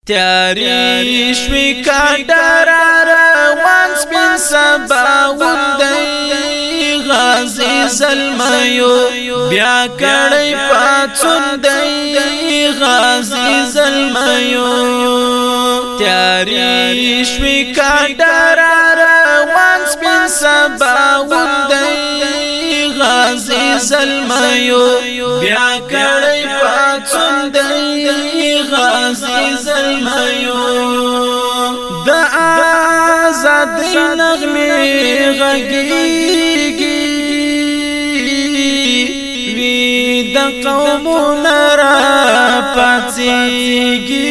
تیاری شوی کاندار روان سپین سبا وندی غازی زلمیو بیا کڑی پاتون دی غازی زلمیو تیاری شوی کاندار روان سپین سبا وندی غازی زلمیو بیا کڑی پاتون دی غازی زلمیو دا آزادی نغمی غگیگی وی دا قومنا را پاتیگی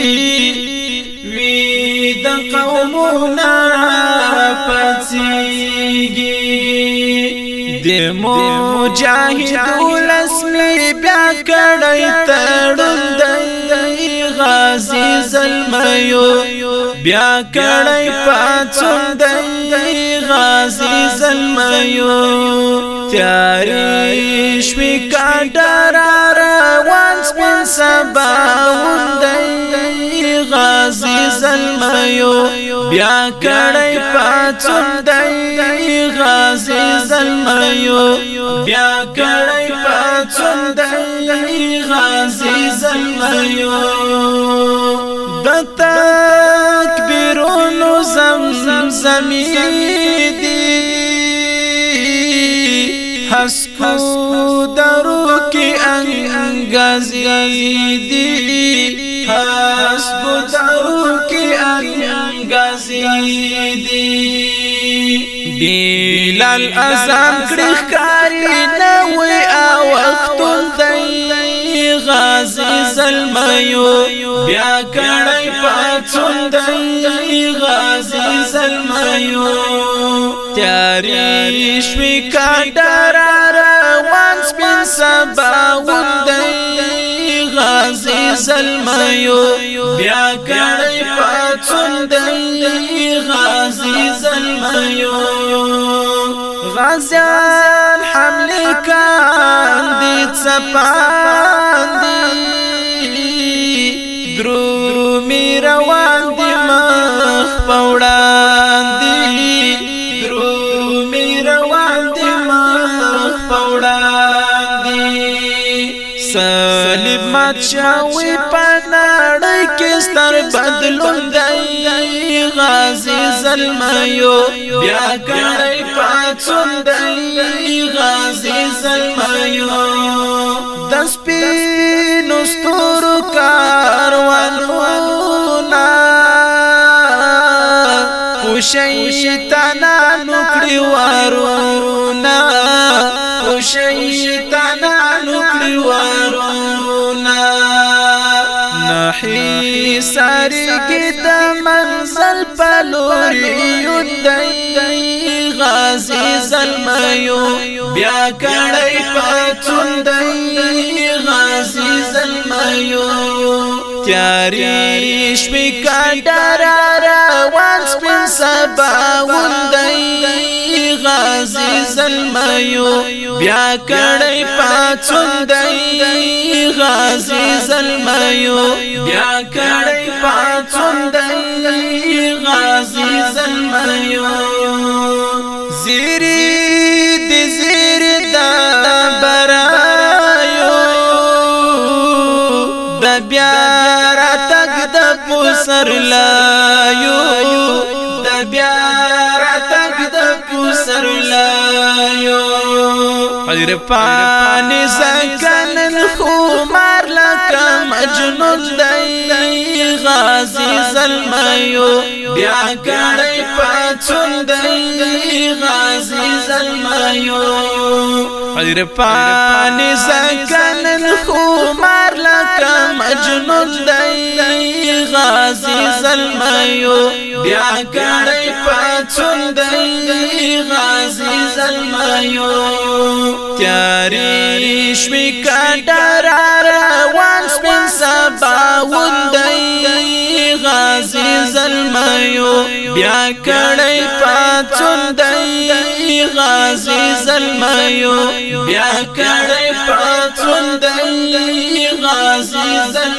وی دا قومنا را پاتیگی دی مجاہدو لسمی بیا کڑی تڑن دی غازی زلمیو بیا کڑی پاتون دی غازی زلمیو تیاری شوی کاندار روان سپین سبا وندی غازی زلمیو بیا کڑی پاتون دی غازی زلمیو بیا کڑی پاتون دی غازی زلمیو د تکبیرونو زمزمی دی حسکو درو کی انگازی دی حسکو درو کی انگازی دی بیلال ازام کڑیخ کاری نوی آوختون دی غازی زلمیو بیا کڑی پاتون دی غازی زلمیو تیاری شوی کاندار روان سپین سبا وندی غازی زلمیو بیا کڑی پاتون دی غازی زلمیو غازیان حملی کاندی چپان دی درومی روان دی مخ پوڑان دی درومی روان دی مخ پوڑان دی صلیب مات شاوی پناڑی کستر بدلون دی غازی زلمیو بیا کڑی پاتون دی غازی زلمیو دس پینو ستورو کاروانونا شیطانا نکڑی وارونا شیطانا نکڑی وارونا نحی ساری گید منزل پلوریون دی غازی زلمیو بیا کڑی پاتون دی غازی زلمیو تیاری شوی کاندار روان سپین سبا وندی غازی زلمیو بیا کڑی پاتون دی غازی زلمیو بیا کڑی پاتون دی غازی زلمیو زیری دی زیری دا برایو دا بیارا تک دا پسر لایو دا بیارا تک دا پسر لایو غیر پانی سکنن خومار لکا مجنون دی غازی زلمیو بیا کڑی پاتون دی غازی زلمیو غیر پانی سکنن خومار لکا مجنون دی غازی زلمیو بیا کڑی پاتون دی غازی زلمیو تیاری شوی کاندار روان سپین سبا وندی غازی زلمیو بیا کڑی پاتون دی غازی زلمیو بیا کڑی پاتون دی غازی زلمیو